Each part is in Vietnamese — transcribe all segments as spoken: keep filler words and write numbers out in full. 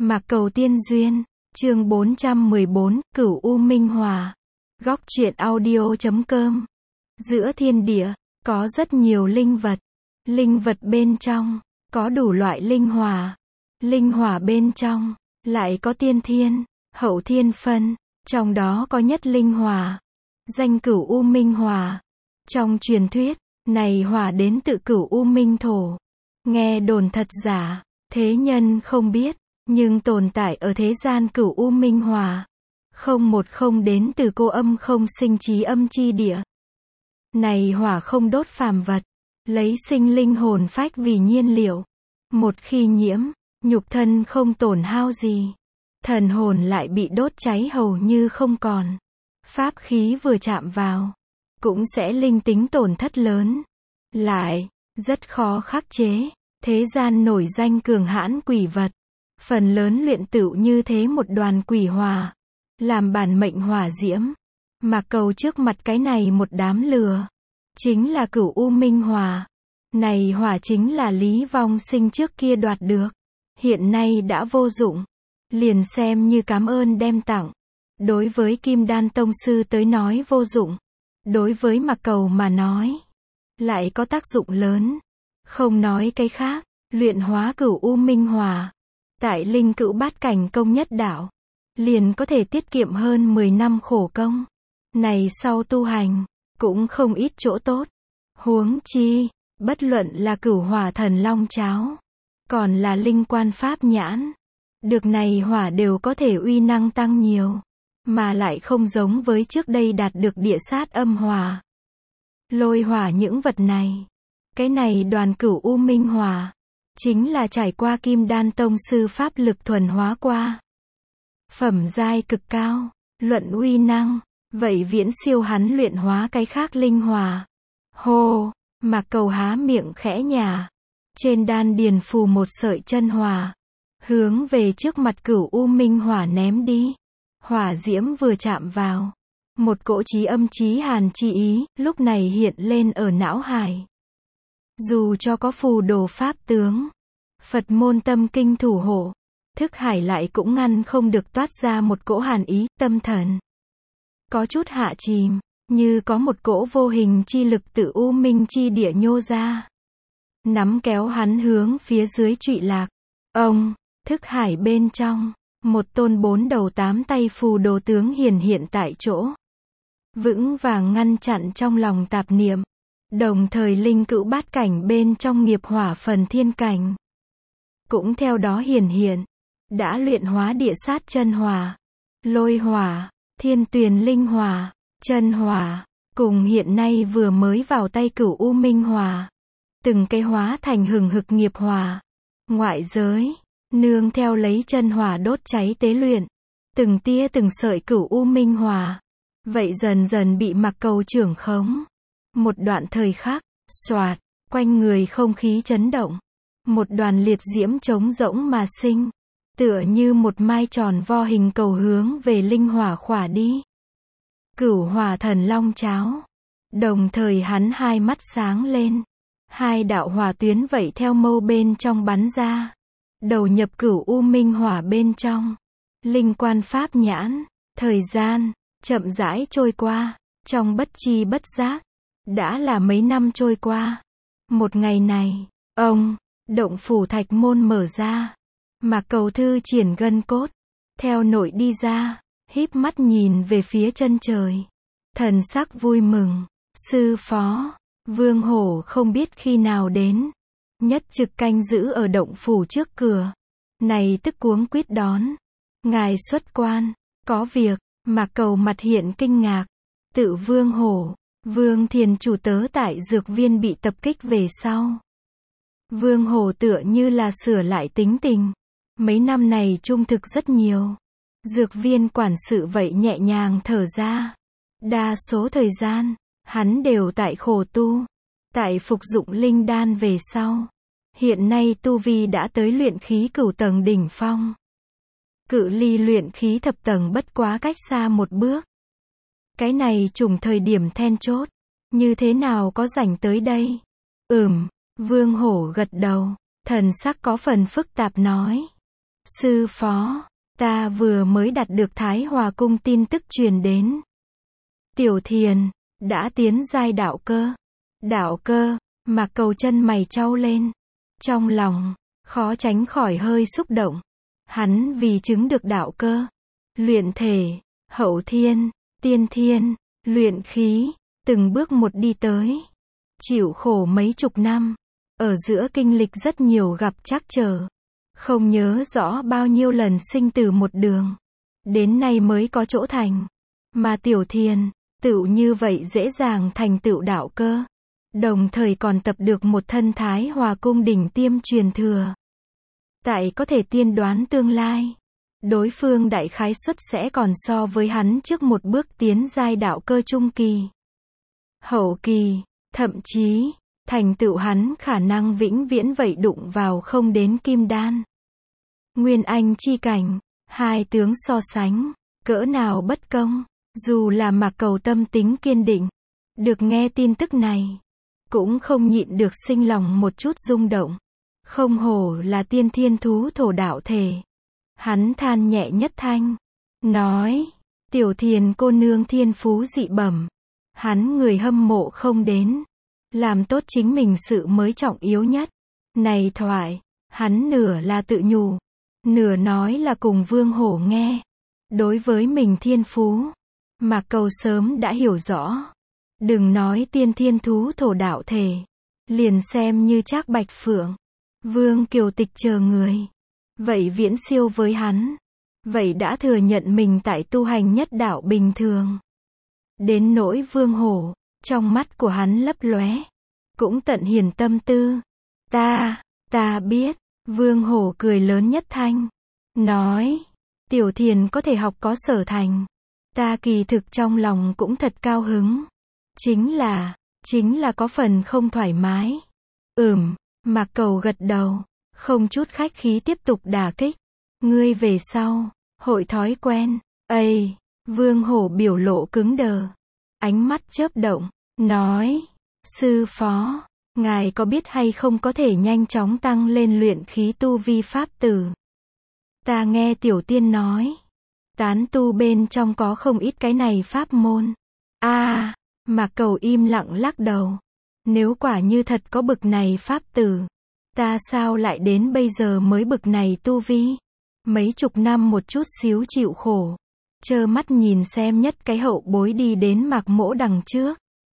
Mạc Cầu Tiên Duyên, chương bốn trăm mười bốn, Cửu U Minh Hỏa. Góc truyện audio chấm com. Giữa thiên địa, có rất nhiều linh vật. Linh vật bên trong, có đủ loại linh hỏa. Linh hỏa bên trong, lại có tiên thiên, hậu thiên phân. Trong đó có nhất linh hỏa, danh Cửu U Minh Hỏa. Trong truyền thuyết, này hỏa đến tự Cửu U Minh Thổ. Nghe đồn thật giả, thế nhân không biết. Nhưng tồn tại ở thế gian Cửu U Minh Hỏa. Không một không đến từ cô âm không sinh trí âm chi địa. Này hỏa không đốt phàm vật, lấy sinh linh hồn phách vì nhiên liệu. Một khi nhiễm, nhục thân không tổn hao gì. Thần hồn lại bị đốt cháy hầu như không còn. Pháp khí vừa chạm vào, cũng sẽ linh tính tổn thất lớn. Lại, rất khó khắc chế. Thế gian nổi danh cường hãn quỷ vật. Phần lớn luyện tựu như thế một đoàn quỷ hỏa. Làm bản mệnh hỏa diễm. Mà cầu trước mặt cái này một đám lừa. Chính là Cửu U Minh Hỏa. Này hỏa chính là Lý Vong Sinh trước kia đoạt được. Hiện nay đã vô dụng. Liền xem như cảm ơn đem tặng. Đối với Kim Đan Tông Sư tới nói vô dụng. Đối với Mạc Cầu mà nói, lại có tác dụng lớn. Không nói cái khác, luyện hóa Cửu U Minh Hỏa. Tại linh cữu bát cảnh công nhất đạo, liền có thể tiết kiệm hơn mười năm khổ công. Này sau tu hành, cũng không ít chỗ tốt. Huống chi, bất luận là Cửu Hỏa Thần Long Cháo, còn là linh quan pháp nhãn. Được này hỏa đều có thể uy năng tăng nhiều. Mà lại không giống với trước đây đạt được địa sát âm hỏa. Lôi hỏa những vật này. Cái này đoàn Cửu U Minh Hỏa. Chính là trải qua Kim Đan Tông Sư pháp lực thuần hóa qua. Phẩm giai cực cao, luận uy năng, vậy viễn siêu hắn luyện hóa cái khác linh hỏa. Hô, Mạc Cầu há miệng khẽ nhả. Trên đan điền phù một sợi chân hỏa. Hướng về trước mặt Cửu U Minh Hỏa ném đi. Hỏa diễm vừa chạm vào. Một cỗ chí âm chí hàn chi ý, lúc này hiện lên ở não hải. Dù cho có phù đồ pháp tướng, Phật môn tâm kinh thủ hộ, thức hải lại cũng ngăn không được toát ra một cỗ hàn ý, tâm thần. Có chút hạ chìm, như có một cỗ vô hình chi lực tự U Minh chi địa nhô ra. Nắm kéo hắn hướng phía dưới trụy lạc. Ông, thức hải bên trong, một tôn bốn đầu tám tay phù đồ tướng hiển hiện tại chỗ. Vững vàng ngăn chặn trong lòng tạp niệm. Đồng thời linh cữu bát cảnh bên trong nghiệp hỏa phần thiên cảnh. Cũng theo đó hiển hiện. Đã luyện hóa địa sát chân hỏa, lôi hỏa, thiên tuyền linh hỏa, chân hỏa. Cùng hiện nay vừa mới vào tay Cửu U Minh Hỏa. Từng cái hóa thành hừng hực nghiệp hỏa. Ngoại giới, nương theo lấy chân hỏa đốt cháy tế luyện. Từng tia từng sợi Cửu U Minh Hỏa. Vậy dần dần bị Mạc Cầu trưởng khống. Một đoạn thời khắc, xoạt, quanh người không khí chấn động. Một đoàn liệt diễm trống rỗng mà sinh. Tựa như một mai tròn vo hình cầu hướng về linh hỏa khỏa đi. Cửu Hỏa Thần Long Cháo. Đồng thời hắn hai mắt sáng lên. Hai đạo hỏa tuyến vậy theo mâu bên trong bắn ra. Đầu nhập Cửu U Minh Hỏa bên trong. Linh quan pháp nhãn. Thời gian, chậm rãi trôi qua. Trong bất chi bất giác. Đã là mấy năm trôi qua. Một ngày này, ông, động phủ thạch môn mở ra. Mạc Cầu thư triển gân cốt. Theo nội đi ra, híp mắt nhìn về phía chân trời. Thần sắc vui mừng. Sư phó, Vương Hổ không biết khi nào đến. Nhất trực canh giữ ở động phủ trước cửa. Này tức cuống quýt đón. Ngài xuất quan, có việc. Mạc Cầu mặt hiện kinh ngạc. Tự Vương Hổ. Vương Thiền chủ tớ tại dược viên bị tập kích về sau. Vương Hổ tựa như là sửa lại tính tình. Mấy năm này trung thực rất nhiều. Dược viên quản sự vậy nhẹ nhàng thở ra. Đa số thời gian, hắn đều tại khổ tu. Tại phục dụng linh đan về sau. Hiện nay tu vi đã tới luyện khí cửu tầng đỉnh phong. Cự ly luyện khí thập tầng bất quá cách xa một bước. Cái này trùng thời điểm then chốt. Như thế nào có rảnh tới đây? Ừm, Vương Hổ gật đầu. Thần sắc có phần phức tạp nói. Sư phó, ta vừa mới đạt được Thái Hòa Cung tin tức truyền đến. Tiểu Thiền, đã tiến giai đạo cơ. Đạo cơ, Mạc Cầu chân mày chau lên. Trong lòng, khó tránh khỏi hơi xúc động. Hắn vì chứng được đạo cơ, luyện thể, hậu thiên, tiên thiên, luyện khí, từng bước một đi tới. Chịu khổ mấy chục năm, ở giữa kinh lịch rất nhiều gặp trắc trở. Không nhớ rõ bao nhiêu lần sinh tử một đường. Đến nay mới có chỗ thành. Mà Tiểu Thiền, tựu như vậy dễ dàng thành tựu đạo cơ. Đồng thời còn tập được một thân Thái Hòa Cung đỉnh tiêm truyền thừa. Tại có thể tiên đoán tương lai. Đối phương đại khái suất sẽ còn so với hắn trước một bước tiến giai đạo cơ trung kỳ. Hậu kỳ, thậm chí, thành tựu hắn khả năng vĩnh viễn vậy đụng vào không đến kim đan. Nguyên anh chi cảnh, hai tướng so sánh, cỡ nào bất công, dù là Mạc Cầu tâm tính kiên định. Được nghe tin tức này, cũng không nhịn được sinh lòng một chút rung động. Không hổ là tiên thiên thú thổ đạo thể. Hắn than nhẹ nhất thanh, nói, Tiểu Thiền cô nương thiên phú dị bẩm. Hắn người hâm mộ không đến. Làm tốt chính mình sự mới trọng yếu nhất. Này thoại, hắn nửa là tự nhủ, nửa nói là cùng Vương Hổ nghe. Đối với mình thiên phú, Mạc Cầu sớm đã hiểu rõ. Đừng nói tiên thiên thú thổ đạo thể, liền xem như Trác Bạch Phượng, Vương Kiều Tịch chờ người, vậy viễn siêu với hắn. Vậy đã thừa nhận mình tại tu hành nhất đạo bình thường. Đến nỗi Vương Hổ, trong mắt của hắn lấp lóe, cũng tận hiền tâm tư. Ta, ta biết. Vương Hổ cười lớn nhất thanh, nói, Tiểu Thiền có thể học có sở thành. Ta kỳ thực trong lòng cũng thật cao hứng. Chính là, chính là có phần không thoải mái. Ừm, Mạc Cầu gật đầu, không chút khách khí tiếp tục đả kích. Ngươi về sau, hội thói quen. Ây, Vương Hổ biểu lộ cứng đờ, ánh mắt chớp động, nói, sư phó, ngài có biết hay không có thể nhanh chóng tăng lên luyện khí tu vi pháp tử. Ta nghe Tiểu Tiên nói, tán tu bên trong có không ít cái này pháp môn. A, à, Mạc Cầu im lặng lắc đầu. Nếu quả như thật có bực này pháp tử, ta sao lại đến bây giờ mới bực này tu vi? Mấy chục năm một chút xíu chịu khổ, trơ mắt nhìn xem nhất cái hậu bối đi đến Mạc Mỗ đằng trước.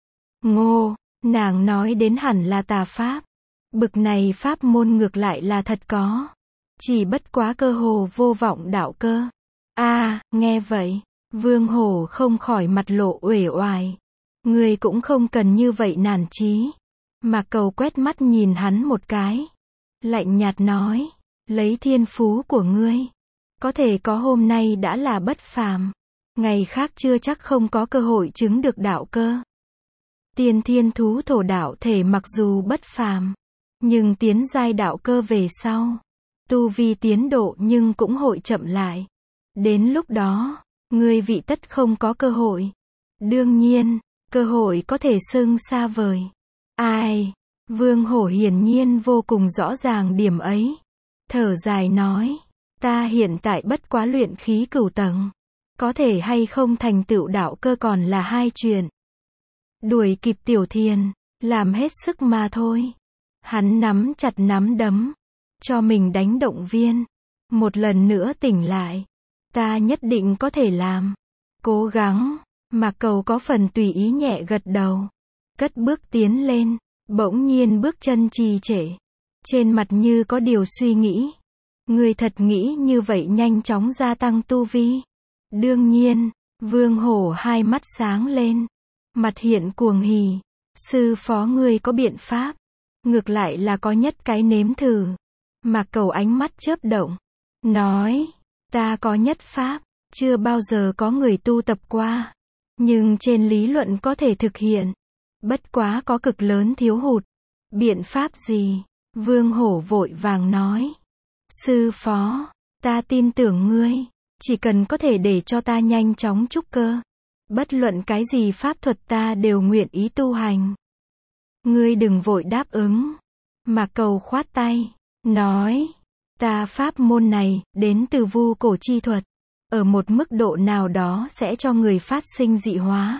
Ngô, nàng nói đến hẳn là tà pháp. Bực này pháp môn ngược lại là thật có. Chỉ bất quá cơ hồ vô vọng đạo cơ. A, à, nghe vậy, Vương Hổ không khỏi mặt lộ uể oải. Ngươi cũng không cần như vậy nản chí. Mạc Cầu quét mắt nhìn hắn một cái, lạnh nhạt nói, lấy thiên phú của ngươi, có thể có hôm nay đã là bất phàm. Ngày khác chưa chắc không có cơ hội chứng được đạo cơ. Tiên thiên thú thổ đạo thể mặc dù bất phàm, nhưng tiến giai đạo cơ về sau, tu vi tiến độ nhưng cũng hội chậm lại. Đến lúc đó, ngươi vị tất không có cơ hội. Đương nhiên, cơ hội có thể xưng xa vời. Ai? Vương Hổ hiển nhiên vô cùng rõ ràng điểm ấy. Thở dài nói, ta hiện tại bất quá luyện khí cửu tầng. Có thể hay không thành tựu đạo cơ còn là hai chuyện. Đuổi kịp Tiểu Thiền, làm hết sức mà thôi. Hắn nắm chặt nắm đấm, cho mình đánh động viên. Một lần nữa tỉnh lại, ta nhất định có thể làm. Cố gắng. Mạc Cầu có phần tùy ý nhẹ gật đầu, cất bước tiến lên, bỗng nhiên bước chân trì trệ, trên mặt như có điều suy nghĩ. Ngươi thật nghĩ như vậy nhanh chóng gia tăng tu vi? Đương nhiên. Vương Hổ hai mắt sáng lên, mặt hiện cuồng hỉ. Sư phó ngươi có biện pháp? Ngược lại là có nhất cái nếm thử. Mạc Cầu ánh mắt chớp động, nói, ta có nhất pháp, chưa bao giờ có người tu tập qua. Nhưng trên lý luận có thể thực hiện. Bất quá có cực lớn thiếu hụt. Biện pháp gì? Vương Hổ vội vàng nói. Sư phó, ta tin tưởng ngươi. Chỉ cần có thể để cho ta nhanh chóng trúc cơ. Bất luận cái gì pháp thuật ta đều nguyện ý tu hành. Ngươi đừng vội đáp ứng. Mạc Cầu khoát tay, nói. Ta pháp môn này, đến từ vu cổ chi thuật. Ở một mức độ nào đó sẽ cho người phát sinh dị hóa.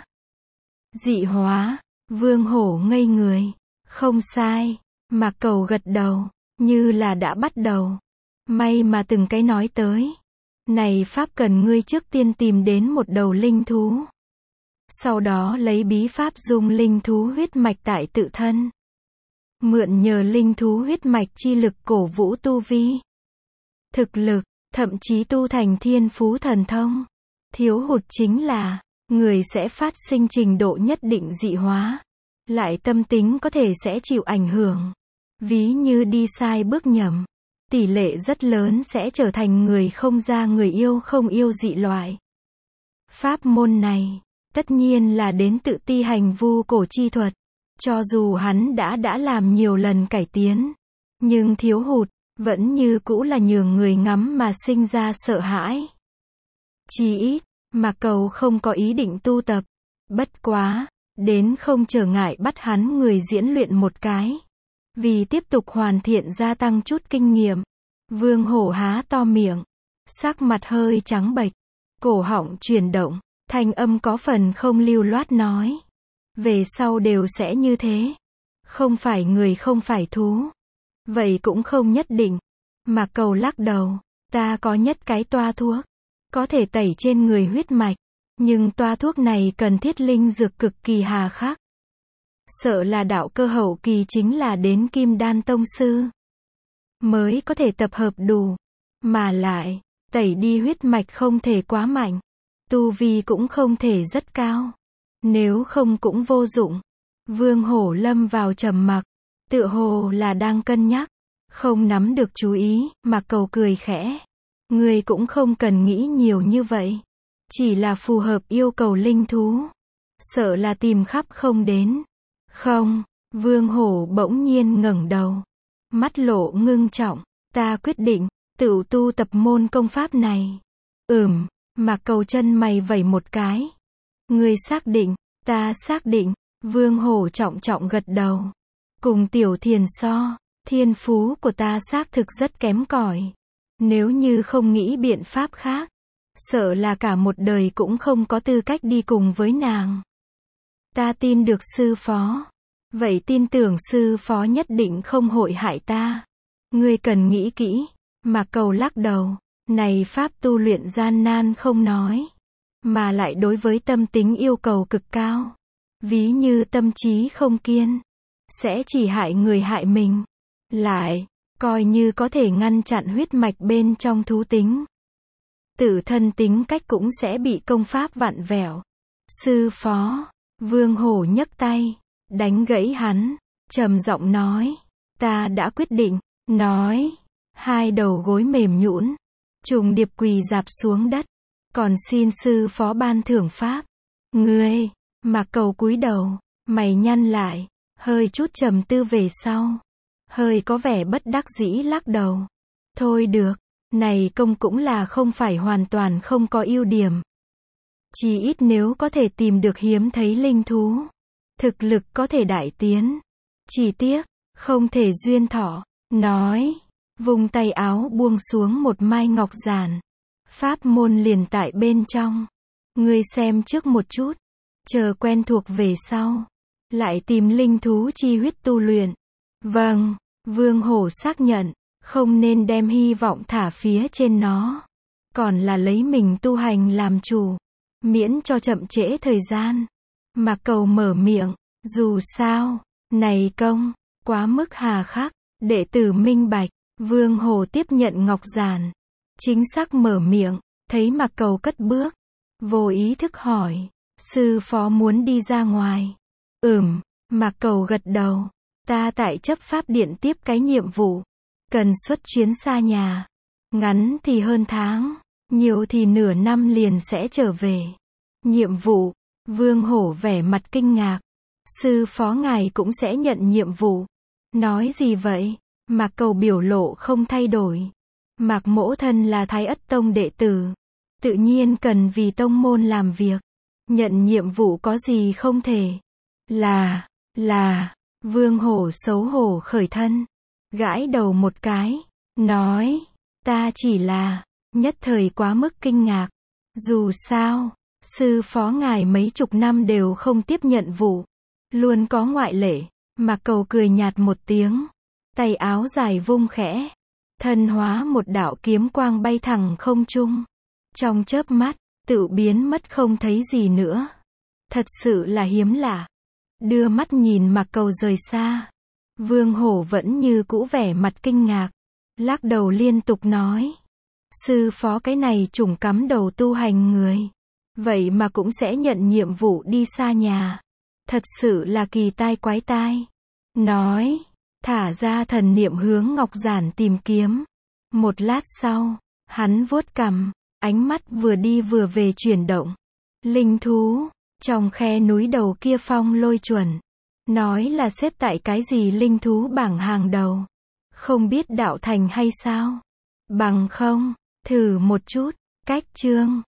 Dị hóa, Vương Hổ ngây người. Không sai, Mạc Cầu gật đầu, như là đã bắt đầu. May mà từng cái nói tới. Này pháp cần ngươi trước tiên tìm đến một đầu linh thú. Sau đó lấy bí pháp dung linh thú huyết mạch tại tự thân. Mượn nhờ linh thú huyết mạch chi lực cổ vũ tu vi. Thực lực, thậm chí tu thành thiên phú thần thông. Thiếu hụt chính là, người sẽ phát sinh trình độ nhất định dị hóa. Lại tâm tính có thể sẽ chịu ảnh hưởng. Ví như đi sai bước nhầm. Tỷ lệ rất lớn sẽ trở thành người không ra người yêu không yêu dị loại. Pháp môn này, tất nhiên là đến tự ti hành vu cổ chi thuật. Cho dù hắn đã đã làm nhiều lần cải tiến. Nhưng thiếu hụt, vẫn như cũ là nhường người ngắm mà sinh ra sợ hãi. Chỉ ít, Mạc Cầu không có ý định tu tập. Bất quá, đến không trở ngại bắt hắn người diễn luyện một cái. Vì tiếp tục hoàn thiện gia tăng chút kinh nghiệm. Vương Hổ há to miệng. Sắc mặt hơi trắng bệch. Cổ họng chuyển động. Thanh âm có phần không lưu loát nói. Về sau đều sẽ như thế. Không phải người không phải thú. Vậy cũng không nhất định. Mạc Cầu lắc đầu. Ta có nhất cái toa thuốc. Có thể tẩy trên người huyết mạch. Nhưng toa thuốc này cần thiết linh dược cực kỳ hà khắc. Sợ là đạo cơ hậu kỳ chính là đến Kim Đan Tông Sư. Mới có thể tập hợp đủ. Mà lại, tẩy đi huyết mạch không thể quá mạnh. Tu vi cũng không thể rất cao. Nếu không cũng vô dụng. Vương Hổ lâm vào trầm mặc. Tựa hồ là đang cân nhắc. Không nắm được chú ý, Mạc Cầu cười khẽ. Ngươi cũng không cần nghĩ nhiều như vậy. Chỉ là phù hợp yêu cầu linh thú. Sợ là tìm khắp không đến. Không, Vương Hổ bỗng nhiên ngẩng đầu. Mắt lộ ngưng trọng. Ta quyết định, tự tu tập môn công pháp này. Ừm, Mạc Cầu chân mày vẩy một cái. Ngươi xác định, ta xác định. Vương Hổ trọng trọng gật đầu. Cùng Tiểu Thiền so, thiên phú của ta xác thực rất kém cỏi. Nếu như không nghĩ biện pháp khác, sợ là cả một đời cũng không có tư cách đi cùng với nàng. Ta tin được sư phó. Vậy tin tưởng sư phó nhất định không hội hại ta. Ngươi cần nghĩ kỹ. Mạc Cầu lắc đầu. Này pháp tu luyện gian nan không nói. Mà lại đối với tâm tính yêu cầu cực cao. Ví như tâm trí không kiên. Sẽ chỉ hại người hại mình. Lại, coi như có thể ngăn chặn huyết mạch bên trong thú tính. Tự thân tính cách cũng sẽ bị công pháp vặn vẹo. Sư phó, Vương Hổ nhấc tay, đánh gãy hắn, trầm giọng nói, ta đã quyết định, nói, hai đầu gối mềm nhũn, trùng điệp quỳ rạp xuống đất, còn xin sư phó ban thưởng pháp. Ngươi, Mạc Cầu cúi đầu, mày nhăn lại, hơi chút trầm tư về sau, hơi có vẻ bất đắc dĩ lắc đầu. Thôi được, này công cũng là không phải hoàn toàn không có ưu điểm. Chỉ ít nếu có thể tìm được hiếm thấy linh thú, thực lực có thể đại tiến. Chỉ tiếc, không thể duyên thọ. Nói, vùng tay áo buông xuống một mai ngọc giản. Pháp môn liền tại bên trong. Ngươi xem trước một chút, chờ quen thuộc về sau, lại tìm linh thú chi huyết tu luyện. Vâng, Vương Hổ xác nhận, không nên đem hy vọng thả phía trên nó. Còn là lấy mình tu hành làm chủ, miễn cho chậm trễ thời gian. Mạc Cầu mở miệng, dù sao, này công, quá mức hà khắc, đệ tử minh bạch. Vương Hổ tiếp nhận ngọc giản, chính xác mở miệng, thấy Mạc Cầu cất bước, vô ý thức hỏi, sư phó muốn đi ra ngoài. Ừm, Mạc Cầu gật đầu, ta tại chấp pháp điện tiếp cái nhiệm vụ, cần xuất chuyến xa nhà, ngắn thì hơn tháng, nhiều thì nửa năm liền sẽ trở về. Nhiệm vụ, Vương Hổ vẻ mặt kinh ngạc, sư phó ngài cũng sẽ nhận nhiệm vụ. Nói gì vậy? Mạc Cầu biểu lộ không thay đổi. Mạc mỗ thân là Thái Ất Tông đệ tử, tự nhiên cần vì tông môn làm việc, nhận nhiệm vụ có gì không thể. Là, là, Vương Hổ xấu hổ khởi thân, gãi đầu một cái, nói, ta chỉ là, nhất thời quá mức kinh ngạc. Dù sao, sư phó ngài mấy chục năm đều không tiếp nhận vụ. Luôn có ngoại lệ. Mạc Cầu cười nhạt một tiếng. Tay áo dài vung khẽ. Thân hóa một đạo kiếm quang bay thẳng không trung. Trong chớp mắt, tự biến mất không thấy gì nữa. Thật sự là hiếm lạ. Đưa mắt nhìn Mạc Cầu rời xa. Vương Hổ vẫn như cũ vẻ mặt kinh ngạc. Lắc đầu liên tục nói. Sư phó cái này trùng cắm đầu tu hành người. Vậy mà cũng sẽ nhận nhiệm vụ đi xa nhà. Thật sự là kỳ tai quái tai. Nói, thả ra thần niệm hướng Ngọc Giản tìm kiếm. Một lát sau, hắn vuốt cằm, ánh mắt vừa đi vừa về chuyển động. Linh thú, trong khe núi đầu kia Phong Lôi chuẩn. Nói là xếp tại cái gì linh thú bảng hàng đầu. Không biết đạo thành hay sao? Bằng không, thử một chút, cách chương.